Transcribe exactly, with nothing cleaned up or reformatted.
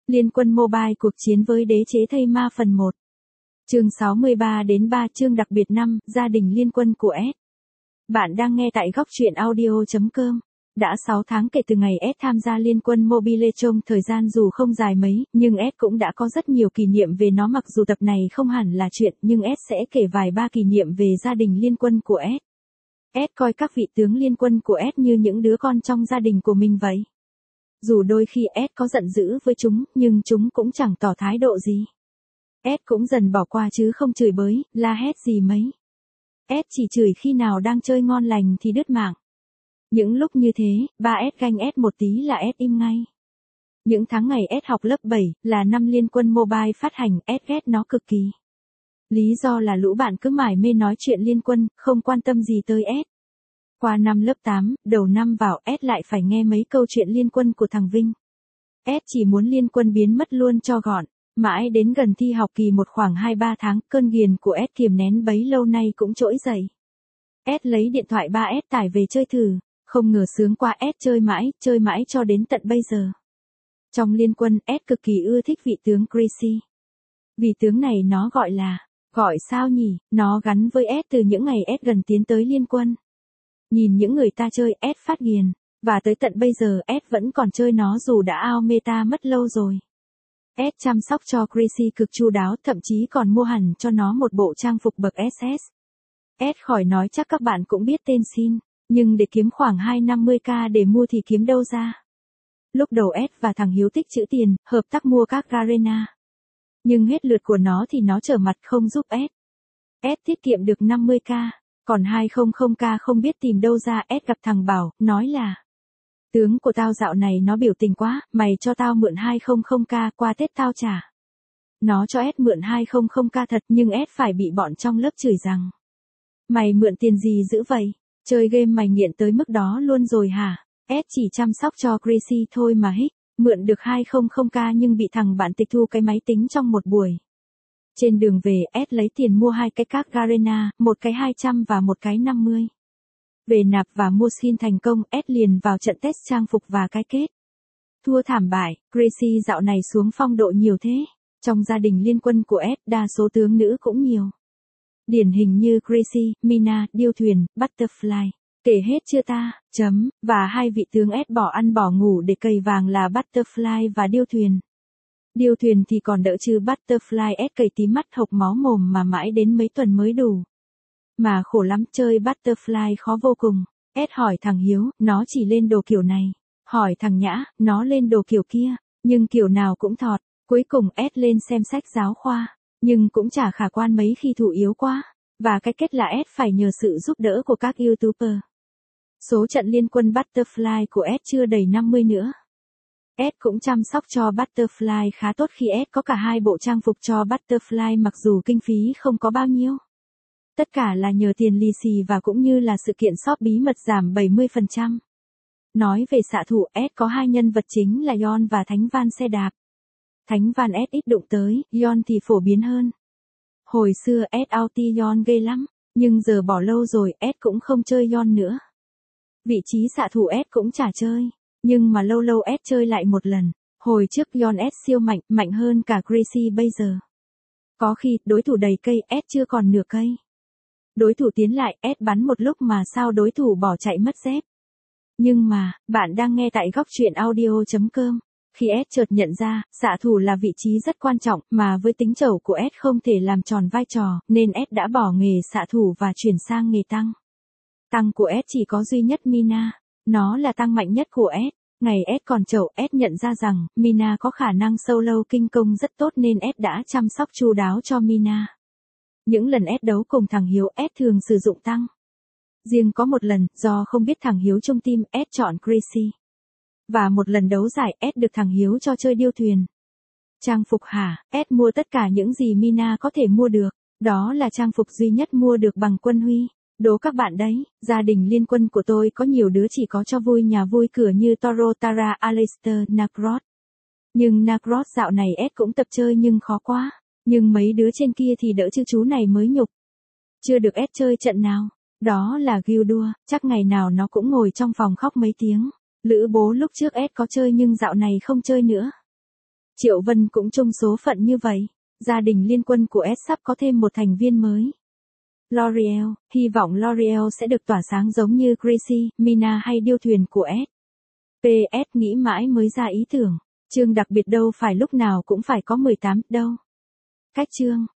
Liên Quân Mobile cuộc chiến với đế chế thây ma phần một. Chương sáu mươi ba đến ba chương đặc biệt năm, gia đình Liên Quân của S. Bạn đang nghe tại góc truyện audio chấm com. Đã sáu tháng kể từ ngày S tham gia Liên Quân Mobile, trong thời gian dù không dài mấy, nhưng S cũng đã có rất nhiều kỷ niệm về nó, mặc dù tập này không hẳn là chuyện, nhưng S sẽ kể vài ba kỷ niệm về gia đình Liên Quân của S. S coi các vị tướng Liên Quân của S như những đứa con trong gia đình của mình vậy. Dù đôi khi S có giận dữ với chúng, nhưng chúng cũng chẳng tỏ thái độ gì. S cũng dần bỏ qua chứ không chửi bới, la hét gì mấy. S chỉ chửi khi nào đang chơi ngon lành thì đứt mạng. Những lúc như thế, ba S ganh S một tí là S im ngay. Những tháng ngày S học lớp bảy, là năm Liên Quân Mobile phát hành, S ghét nó cực kỳ. Lý do là lũ bạn cứ mải mê nói chuyện Liên Quân, không quan tâm gì tới S. Qua năm lớp tám, đầu năm vào, S lại phải nghe mấy câu chuyện Liên Quân của thằng Vinh. S chỉ muốn Liên Quân biến mất luôn cho gọn. Mãi đến gần thi học kỳ một khoảng hai ba tháng, cơn ghiền của S kiềm nén bấy lâu nay cũng trỗi dậy. S lấy điện thoại ba S tải về chơi thử, không ngờ sướng quá, S chơi mãi, chơi mãi cho đến tận bây giờ. Trong Liên Quân, S cực kỳ ưa thích vị tướng Gracie. Vị tướng này nó gọi là, gọi sao nhỉ, nó gắn với S từ những ngày S gần tiến tới Liên Quân. Nhìn những người ta chơi, S phát ghiền, và tới tận bây giờ S vẫn còn chơi nó dù đã out meta mất lâu rồi. S chăm sóc cho Gracie cực chu đáo, thậm chí còn mua hẳn cho nó một bộ trang phục bậc ét ét. S khỏi nói chắc các bạn cũng biết tên Sin, nhưng để kiếm khoảng hai trăm năm mươi k để mua thì kiếm đâu ra. Lúc đầu S và thằng Hiếu tích trữ tiền, hợp tác mua các Garena. Nhưng hết lượt của nó thì nó trở mặt không giúp S. S tiết kiệm được năm mươi k, còn hai trăm k không biết tìm đâu ra. S gặp thằng Bảo, nói là: tướng của tao dạo này nó biểu tình quá, mày cho tao mượn hai trăm k, qua Tết tao trả. Nó cho S mượn hai trăm k thật, nhưng S phải bị bọn trong lớp chửi rằng: mày mượn tiền gì dữ vậy? Chơi game mày nghiện tới mức đó luôn rồi hả? S chỉ chăm sóc cho Gracie thôi mà hích, mượn được hai trăm k nhưng bị thằng bạn tịch thu cái máy tính trong một buổi. Trên đường về, S lấy tiền mua hai cái các Garena, một cái hai trăm và một cái năm mươi. Về nạp và mua skin thành công, S liền vào trận test trang phục và cái kết. Thua thảm bại, Gracie dạo này xuống phong độ nhiều thế. Trong gia đình Liên Quân của S, đa số tướng nữ cũng nhiều. Điển hình như Gracie, Mina, Điêu Thuyền, Butterfly. Kể hết chưa ta, chấm, và hai vị tướng S bỏ ăn bỏ ngủ để cày vàng là Butterfly và Điêu Thuyền. Điêu Thuyền thì còn đỡ chứ Butterfly S cày tí mắt hộc máu mồm mà mãi đến mấy tuần mới đủ. Mà khổ lắm, chơi Butterfly khó vô cùng. S hỏi thằng Hiếu, nó chỉ lên đồ kiểu này. Hỏi thằng Nhã, nó lên đồ kiểu kia. Nhưng kiểu nào cũng thọt. Cuối cùng S lên xem sách giáo khoa. Nhưng cũng chả khả quan mấy khi thủ yếu quá. Và cái kết là S phải nhờ sự giúp đỡ của các YouTuber. Số trận Liên Quân Butterfly của S chưa đầy năm mươi nữa. S cũng chăm sóc cho Butterfly khá tốt khi S có cả hai bộ trang phục cho Butterfly, mặc dù kinh phí không có bao nhiêu. Tất cả là nhờ tiền lì xì và cũng như là sự kiện shop bí mật giảm bảy mươi phần trăm. Nói về xạ thủ, S có hai nhân vật chính là Yon và Thánh Van xe đạp. Thánh Van S ít đụng tới, Yon thì phổ biến hơn. Hồi xưa S anti Yon ghê lắm, nhưng giờ bỏ lâu rồi, S cũng không chơi Yon nữa. Vị trí xạ thủ S cũng chả chơi, nhưng mà lâu lâu S chơi lại một lần. Hồi trước Yon S siêu mạnh, mạnh hơn cả Gracie bây giờ. Có khi, đối thủ đầy cây, S chưa còn nửa cây. Đối thủ tiến lại, S bắn một lúc mà sao đối thủ bỏ chạy mất dép. Nhưng mà, bạn đang nghe tại góc truyện audio chấm com. Khi S chợt nhận ra, xạ thủ là vị trí rất quan trọng, mà với tính chẩu của S không thể làm tròn vai trò, nên S đã bỏ nghề xạ thủ và chuyển sang nghề tăng. Tăng của S chỉ có duy nhất Mina. Nó là tăng mạnh nhất của S. Ngày S còn chẩu, S nhận ra rằng, Mina có khả năng solo kinh công rất tốt nên S đã chăm sóc chu đáo cho Mina. Những lần S đấu cùng thằng Hiếu, S thường sử dụng tăng. Riêng có một lần, do không biết thằng Hiếu trong team, S chọn Gracie. Và một lần đấu giải, S được thằng Hiếu cho chơi Điêu Thuyền. Trang phục hả? S mua tất cả những gì Mina có thể mua được. Đó là trang phục duy nhất mua được bằng quân huy. Đố các bạn đấy, gia đình Liên Quân của tôi có nhiều đứa chỉ có cho vui nhà vui cửa như Toro, Tara, Aleister, Nacross. Nhưng Nacross dạo này S cũng tập chơi nhưng khó quá. Nhưng mấy đứa trên kia thì đỡ chứ chú này mới nhục. Chưa được S chơi trận nào. Đó là Gildua, chắc ngày nào nó cũng ngồi trong phòng khóc mấy tiếng. Lữ bố lúc trước S có chơi nhưng dạo này không chơi nữa. Triệu Vân cũng chung số phận như vậy. Gia đình liên quân của S sắp có thêm một thành viên mới. L'Oreal, hy vọng L'Oreal sẽ được tỏa sáng giống như Gracie, Mina hay điêu thuyền của S. pê ét nghĩ mãi mới ra ý tưởng. Chương đặc biệt đâu phải lúc nào cũng phải có mười tám đâu. Cách chương.